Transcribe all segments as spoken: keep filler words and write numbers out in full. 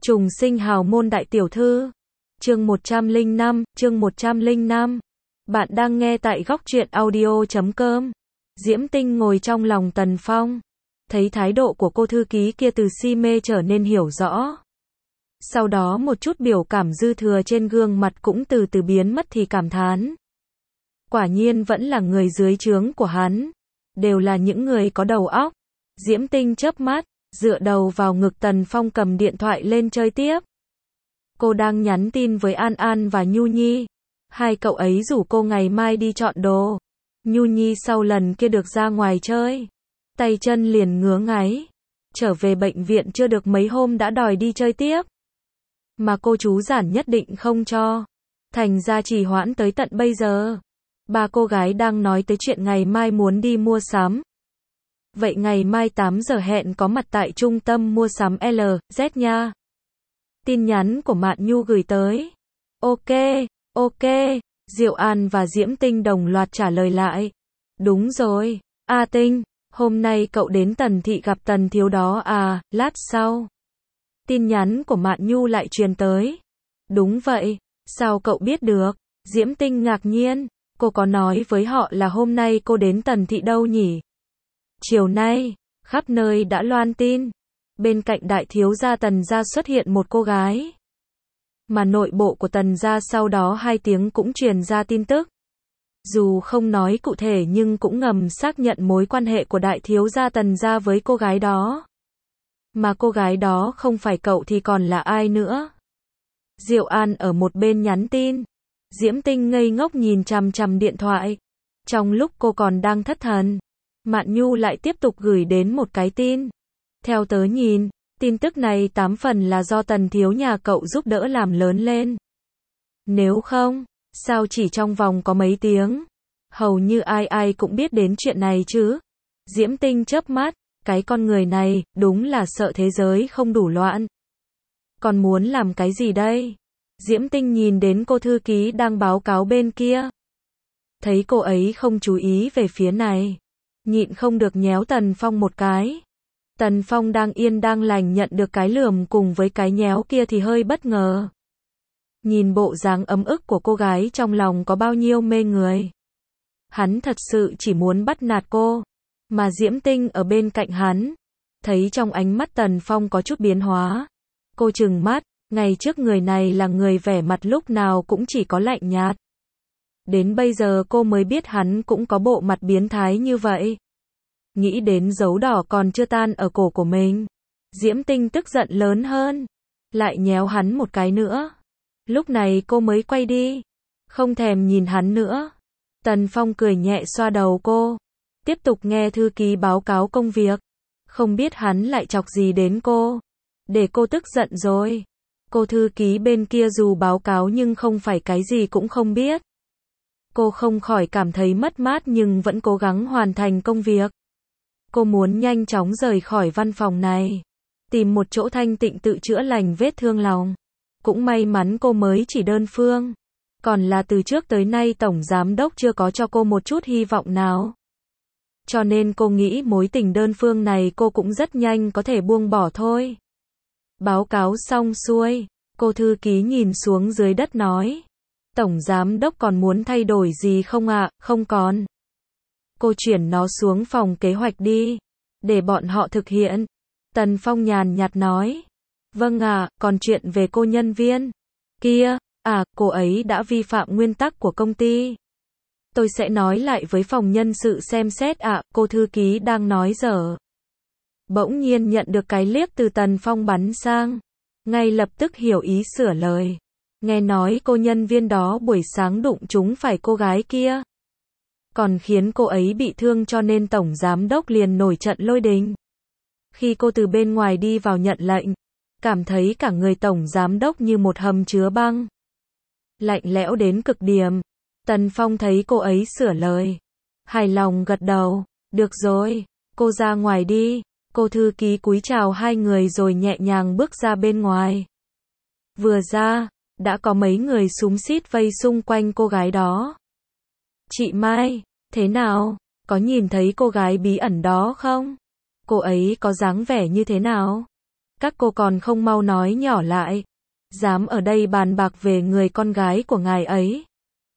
Trùng sinh hào môn đại tiểu thư. Chương một trăm lẻ năm, chương một trăm lẻ năm. Bạn đang nghe tại góc truyện audio chấm com. Diễm Tinh ngồi trong lòng Tần Phong. Thấy thái độ của cô thư ký kia từ si mê trở nên hiểu rõ. Sau đó một chút biểu cảm dư thừa trên gương mặt cũng từ từ biến mất thì cảm thán. Quả nhiên vẫn là người dưới trướng của hắn. Đều là những người có đầu óc. Diễm Tinh chớp mắt, dựa đầu vào ngực Tần Phong cầm điện thoại lên chơi tiếp. Cô đang nhắn tin với An An và Nhu Nhi. Hai cậu ấy rủ cô ngày mai đi chọn đồ. Nhu Nhi sau lần kia được ra ngoài chơi, tay chân liền ngứa ngáy. Trở về bệnh viện chưa được mấy hôm đã đòi đi chơi tiếp. Mà cô chú giản nhất định không cho. Thành ra trì hoãn tới tận bây giờ. Ba cô gái đang nói tới chuyện ngày mai muốn đi mua sắm. Vậy ngày mai tám giờ hẹn có mặt tại trung tâm mua sắm L, Z nha. Tin nhắn của Mạn Nhu gửi tới. Ok, ok. Diệu An và Diễm Tinh đồng loạt trả lời lại. Đúng rồi, A Tinh, hôm nay cậu đến Tần Thị gặp Tần Thiếu đó à, lát sau. Tin nhắn của Mạn Nhu lại truyền tới. Đúng vậy, sao cậu biết được? Diễm Tinh ngạc nhiên, cô có nói với họ là hôm nay cô đến Tần Thị đâu nhỉ? Chiều nay, khắp nơi đã loan tin. Bên cạnh đại thiếu gia Tần gia xuất hiện một cô gái. Mà nội bộ của Tần gia sau đó hai tiếng cũng truyền ra tin tức. Dù không nói cụ thể nhưng cũng ngầm xác nhận mối quan hệ của đại thiếu gia Tần gia với cô gái đó. Mà cô gái đó không phải cậu thì còn là ai nữa? Diệu An ở một bên nhắn tin. Diễm Tinh ngây ngốc nhìn chằm chằm điện thoại. Trong lúc cô còn đang thất thần, Mạn Nhu lại tiếp tục gửi đến một cái tin. Theo tớ nhìn, tin tức này tám phần là do Tần thiếu nhà cậu giúp đỡ làm lớn lên. Nếu không, sao chỉ trong vòng có mấy tiếng, hầu như ai ai cũng biết đến chuyện này chứ. Diễm Tinh chớp mắt, cái con người này, đúng là sợ thế giới không đủ loạn. Còn muốn làm cái gì đây? Diễm Tinh nhìn đến cô thư ký đang báo cáo bên kia. Thấy cô ấy không chú ý về phía này, nhịn không được nhéo Tần Phong một cái. Tần Phong đang yên đang lành nhận được cái lườm cùng với cái nhéo kia thì hơi bất ngờ. Nhìn bộ dáng ấm ức của cô gái trong lòng có bao nhiêu mê người. Hắn thật sự chỉ muốn bắt nạt cô. Mà Diễm Tinh ở bên cạnh hắn, thấy trong ánh mắt Tần Phong có chút biến hóa. Cô trừng mắt, ngày trước người này là người vẻ mặt lúc nào cũng chỉ có lạnh nhạt. Đến bây giờ cô mới biết hắn cũng có bộ mặt biến thái như vậy. Nghĩ đến dấu đỏ còn chưa tan ở cổ của mình, Diễm Tinh tức giận lớn hơn, lại nhéo hắn một cái nữa. Lúc này cô mới quay đi, không thèm nhìn hắn nữa. Tần Phong cười nhẹ xoa đầu cô, tiếp tục nghe thư ký báo cáo công việc. Không biết hắn lại chọc gì đến cô, để cô tức giận rồi. Cô thư ký bên kia dù báo cáo nhưng không phải cái gì cũng không biết. Cô không khỏi cảm thấy mất mát nhưng vẫn cố gắng hoàn thành công việc. Cô muốn nhanh chóng rời khỏi văn phòng này, tìm một chỗ thanh tịnh tự chữa lành vết thương lòng. Cũng may mắn cô mới chỉ đơn phương, còn là từ trước tới nay tổng giám đốc chưa có cho cô một chút hy vọng nào. Cho nên cô nghĩ mối tình đơn phương này cô cũng rất nhanh có thể buông bỏ thôi. Báo cáo xong xuôi, cô thư ký nhìn xuống dưới đất nói. Tổng giám đốc còn muốn thay đổi gì không ạ? À? Không còn. Cô chuyển nó xuống phòng kế hoạch đi, để bọn họ thực hiện. Tần Phong nhàn nhạt nói. Vâng ạ, à, còn chuyện về cô nhân viên kia, à, cô ấy đã vi phạm nguyên tắc của công ty. Tôi sẽ nói lại với phòng nhân sự xem xét ạ, à, cô thư ký đang nói dở. Bỗng nhiên nhận được cái liếc từ Tần Phong bắn sang, ngay lập tức hiểu ý sửa lời. Nghe nói cô nhân viên đó buổi sáng đụng trúng phải cô gái kia, còn khiến cô ấy bị thương cho nên tổng giám đốc liền nổi trận lôi đình. Khi cô từ bên ngoài đi vào nhận lệnh, cảm thấy cả người tổng giám đốc như một hầm chứa băng. Lạnh lẽo đến cực điểm. Tần Phong thấy cô ấy sửa lời, hài lòng gật đầu. Được rồi, cô ra ngoài đi. Cô thư ký cúi chào hai người rồi nhẹ nhàng bước ra bên ngoài. Vừa ra, đã có mấy người xúm xít vây xung quanh cô gái đó. Chị Mai, thế nào? Có nhìn thấy cô gái bí ẩn đó không? Cô ấy có dáng vẻ như thế nào? Các cô còn không mau nói nhỏ lại. Dám ở đây bàn bạc về người con gái của ngài ấy.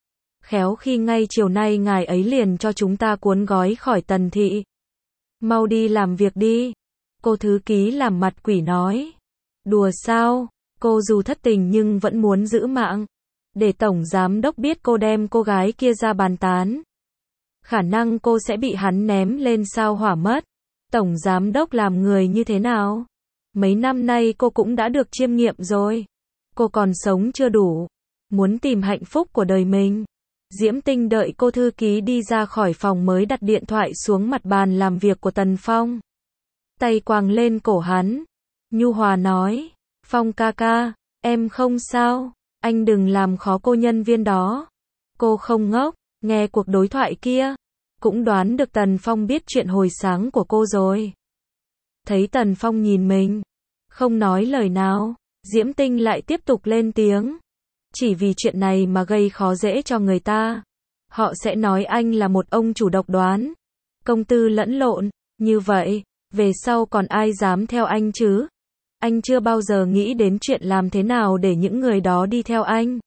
Khéo khi ngay chiều nay ngài ấy liền cho chúng ta cuốn gói khỏi Tần thị. Mau đi làm việc đi. Cô thư ký làm mặt quỷ nói. Đùa sao, cô dù thất tình nhưng vẫn muốn giữ mạng. Để tổng giám đốc biết cô đem cô gái kia ra bàn tán. Khả năng cô sẽ bị hắn ném lên sao hỏa mất. Tổng giám đốc làm người như thế nào? Mấy năm nay cô cũng đã được chiêm nghiệm rồi. Cô còn sống chưa đủ. Muốn tìm hạnh phúc của đời mình. Diễm Tinh đợi cô thư ký đi ra khỏi phòng mới đặt điện thoại xuống mặt bàn làm việc của Tần Phong. Tay quàng lên cổ hắn. Nhu hòa nói. Phong ca ca, em không sao. Anh đừng làm khó cô nhân viên đó. Cô không ngốc, nghe cuộc đối thoại kia. Cũng đoán được Tần Phong biết chuyện hồi sáng của cô rồi. Thấy Tần Phong nhìn mình. Không nói lời nào. Diễm Tinh lại tiếp tục lên tiếng. Chỉ vì chuyện này mà gây khó dễ cho người ta. Họ sẽ nói anh là một ông chủ độc đoán. Công tư lẫn lộn. Như vậy, về sau còn ai dám theo anh chứ? Anh chưa bao giờ nghĩ đến chuyện làm thế nào để những người đó đi theo anh.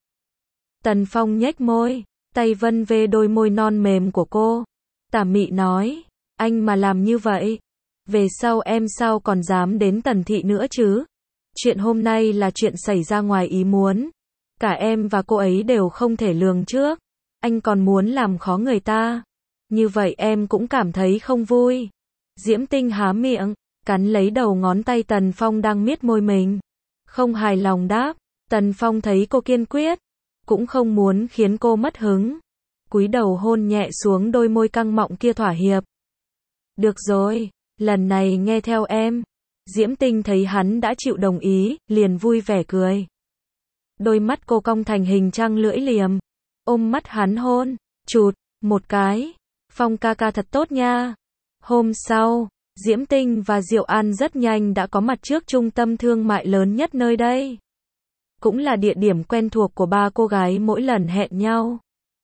Tần Phong nhếch môi, tay vân về đôi môi non mềm của cô. Tà mị nói, anh mà làm như vậy, về sau em sao còn dám đến Tần thị nữa chứ? Chuyện hôm nay là chuyện xảy ra ngoài ý muốn. Cả em và cô ấy đều không thể lường trước. Anh còn muốn làm khó người ta. Như vậy em cũng cảm thấy không vui. Diễm Tinh há miệng, cắn lấy đầu ngón tay Tần Phong đang miết môi mình. Không hài lòng đáp. Tần Phong thấy cô kiên quyết, cũng không muốn khiến cô mất hứng. Cúi đầu hôn nhẹ xuống đôi môi căng mọng kia thỏa hiệp. Được rồi, lần này nghe theo em. Diễm Tinh thấy hắn đã chịu đồng ý, liền vui vẻ cười. Đôi mắt cô cong thành hình trăng lưỡi liềm. Ôm mắt hắn hôn, chụt, một cái. Phong ca ca thật tốt nha. Hôm sau, Diễm Tinh và Diệu An rất nhanh đã có mặt trước trung tâm thương mại lớn nhất nơi đây. Cũng là địa điểm quen thuộc của ba cô gái mỗi lần hẹn nhau.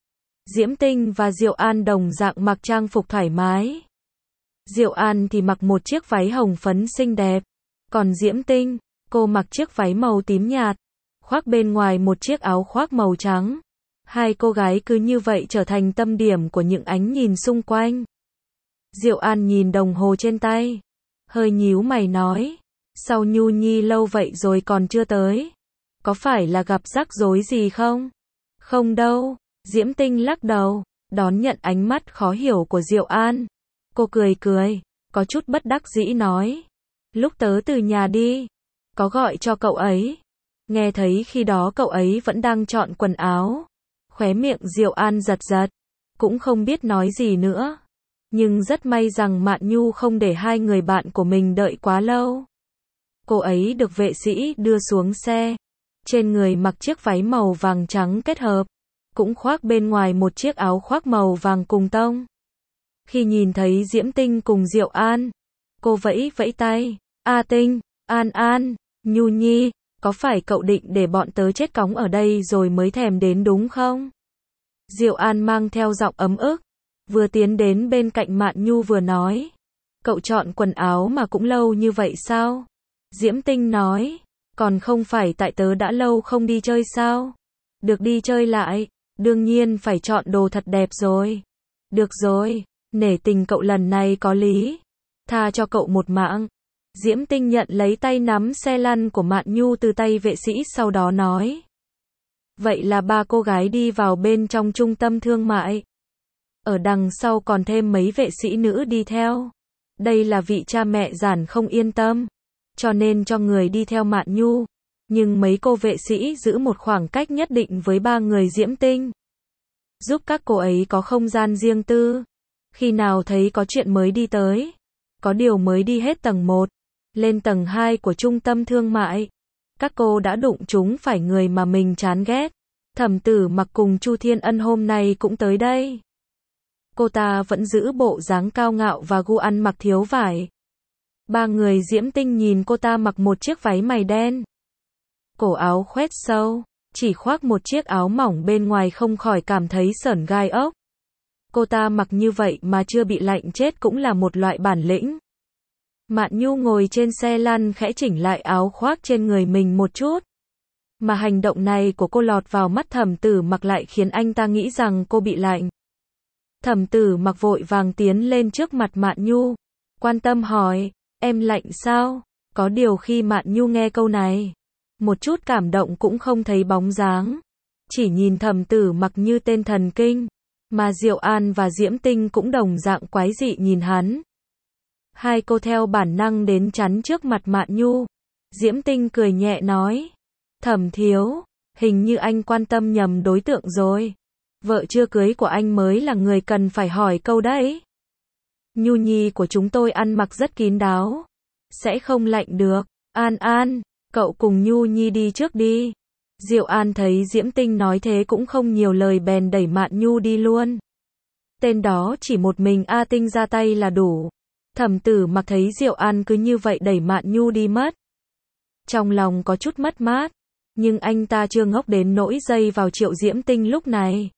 Diễm Tinh và Diệu An đồng dạng mặc trang phục thoải mái. Diệu An thì mặc một chiếc váy hồng phấn xinh đẹp. Còn Diễm Tinh, cô mặc chiếc váy màu tím nhạt, khoác bên ngoài một chiếc áo khoác màu trắng. Hai cô gái cứ như vậy trở thành tâm điểm của những ánh nhìn xung quanh. Diệu An nhìn đồng hồ trên tay, hơi nhíu mày nói, sao Nhu Nhi lâu vậy rồi còn chưa tới? Có phải là gặp rắc rối gì không? Không đâu, Diễm Tinh lắc đầu, đón nhận ánh mắt khó hiểu của Diệu An. Cô cười cười, có chút bất đắc dĩ nói, lúc tớ từ nhà đi, có gọi cho cậu ấy. Nghe thấy khi đó cậu ấy vẫn đang chọn quần áo. Khóe miệng Diệu An giật giật, cũng không biết nói gì nữa. Nhưng rất may rằng Mạn Nhu không để hai người bạn của mình đợi quá lâu. Cô ấy được vệ sĩ đưa xuống xe. Trên người mặc chiếc váy màu vàng trắng kết hợp, cũng khoác bên ngoài một chiếc áo khoác màu vàng cùng tông. Khi nhìn thấy Diễm Tinh cùng Diệu An, cô vẫy vẫy tay. A Tinh, An An, Nhu Nhi, có phải cậu định để bọn tớ chết cóng ở đây rồi mới thèm đến đúng không? Diệu An mang theo giọng ấm ức, vừa tiến đến bên cạnh Mạn Nhu vừa nói. Cậu chọn quần áo mà cũng lâu như vậy sao? Diễm Tinh nói, còn không phải tại tớ đã lâu không đi chơi sao? Được đi chơi lại, đương nhiên phải chọn đồ thật đẹp rồi. Được rồi, nể tình cậu lần này có lý. Tha cho cậu một mạng. Diễm Tinh nhận lấy tay nắm xe lăn của Mạn Nhu từ tay vệ sĩ sau đó nói. Vậy là ba cô gái đi vào bên trong trung tâm thương mại. Ở đằng sau còn thêm mấy vệ sĩ nữ đi theo. Đây là vị cha mẹ giản không yên tâm, cho nên cho người đi theo Mạn Nhu. Nhưng mấy cô vệ sĩ giữ một khoảng cách nhất định với ba người Diễm Tinh. Giúp các cô ấy có không gian riêng tư. Khi nào thấy có chuyện mới đi tới. Có điều mới đi hết tầng một. Lên tầng hai của trung tâm thương mại. Các cô đã đụng chúng phải người mà mình chán ghét. Thẩm Tử Mặc cùng Chu Thiên Ân hôm nay cũng tới đây. Cô ta vẫn giữ bộ dáng cao ngạo và gu ăn mặc thiếu vải. Ba người Diễm Tinh nhìn cô ta mặc một chiếc váy mày đen. Cổ áo khoét sâu, chỉ khoác một chiếc áo mỏng bên ngoài không khỏi cảm thấy sởn gai ốc. Cô ta mặc như vậy mà chưa bị lạnh chết cũng là một loại bản lĩnh. Mạn Nhu ngồi trên xe lăn khẽ chỉnh lại áo khoác trên người mình một chút. Mà hành động này của cô lọt vào mắt Thẩm Tử Mặc lại khiến anh ta nghĩ rằng cô bị lạnh. Thẩm Tử Mặc vội vàng tiến lên trước mặt Mạn Nhu, quan tâm hỏi, em lạnh sao? Có điều khi Mạn Nhu nghe câu này, một chút cảm động cũng không thấy bóng dáng, chỉ nhìn Thẩm Tử Mặc như tên thần kinh, mà Diệu An và Diễm Tinh cũng đồng dạng quái dị nhìn hắn. Hai cô theo bản năng đến chắn trước mặt Mạn Nhu. Diễm Tinh cười nhẹ nói, Thẩm thiếu, hình như anh quan tâm nhầm đối tượng rồi. Vợ chưa cưới của anh mới là người cần phải hỏi câu đấy. Nhu nhi của chúng tôi ăn mặc rất kín đáo, sẽ không lạnh được. An An, cậu cùng Nhu nhi đi trước đi. Diệu An thấy Diễm Tinh nói thế cũng không nhiều lời bèn đẩy Mạn Nhu đi luôn. Tên đó chỉ một mình A Tinh ra tay là đủ. Thẩm Tử Mặc thấy Diệu An cứ như vậy đẩy Mạn Nhu đi mất. Trong lòng có chút mất mát, nhưng anh ta chưa ngốc đến nỗi dây vào Triệu Diễm Tinh lúc này.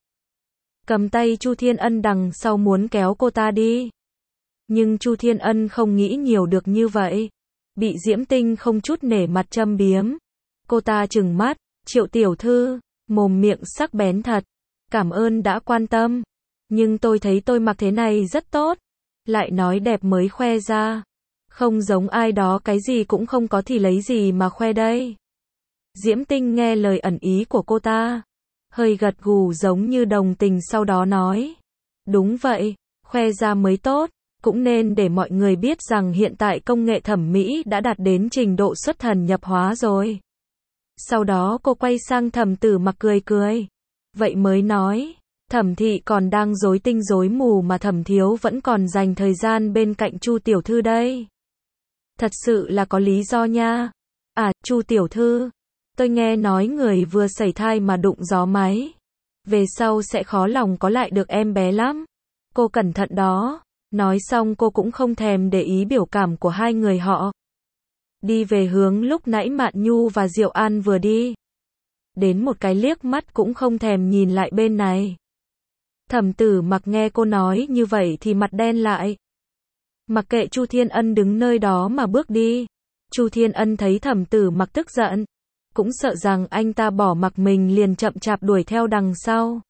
Cầm tay Chu Thiên Ân đằng sau muốn kéo cô ta đi. Nhưng Chu Thiên Ân không nghĩ nhiều được như vậy. Bị Diễm Tinh không chút nể mặt châm biếm. Cô ta trừng mắt, Triệu tiểu thư, mồm miệng sắc bén thật. Cảm ơn đã quan tâm. Nhưng tôi thấy tôi mặc thế này rất tốt. Lại nói đẹp mới khoe ra. Không giống ai đó cái gì cũng không có thì lấy gì mà khoe đây. Diễm Tinh nghe lời ẩn ý của cô ta, hơi gật gù giống như đồng tình, sau đó nói, đúng vậy, khoe ra mới tốt, cũng nên để mọi người biết rằng hiện tại công nghệ thẩm mỹ đã đạt đến trình độ xuất thần nhập hóa rồi. Sau đó cô quay sang Thẩm Tử Mặc cười cười, vậy mới nói, Thẩm thị còn đang rối tinh rối mù mà Thẩm thiếu vẫn còn dành thời gian bên cạnh Chu tiểu thư đây. Thật sự là có lý do nha. À, Chu tiểu thư, tôi nghe nói người vừa sẩy thai mà đụng gió máy, về sau sẽ khó lòng có lại được em bé lắm. Cô cẩn thận đó. Nói xong cô cũng không thèm để ý biểu cảm của hai người họ. Đi về hướng lúc nãy Mạn Nhu và Diệu An vừa đi. Đến một cái liếc mắt cũng không thèm nhìn lại bên này. Thẩm Tử Mặc nghe cô nói như vậy thì mặt đen lại. Mặc kệ Chu Thiên Ân đứng nơi đó mà bước đi. Chu Thiên Ân thấy Thẩm Tử Mặc tức giận, cũng sợ rằng anh ta bỏ mặc mình liền chậm chạp đuổi theo đằng sau.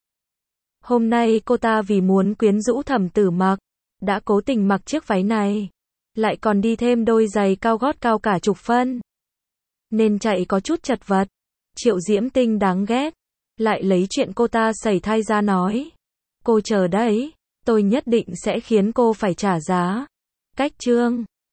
Hôm nay cô ta vì muốn quyến rũ Thẩm Tử Mặc, đã cố tình mặc chiếc váy này, lại còn đi thêm đôi giày cao gót cao cả chục phân, nên chạy có chút chật vật. Triệu Diễm Tinh đáng ghét, lại lấy chuyện cô ta sẩy thai ra nói. Cô chờ đấy, tôi nhất định sẽ khiến cô phải trả giá. Cách chương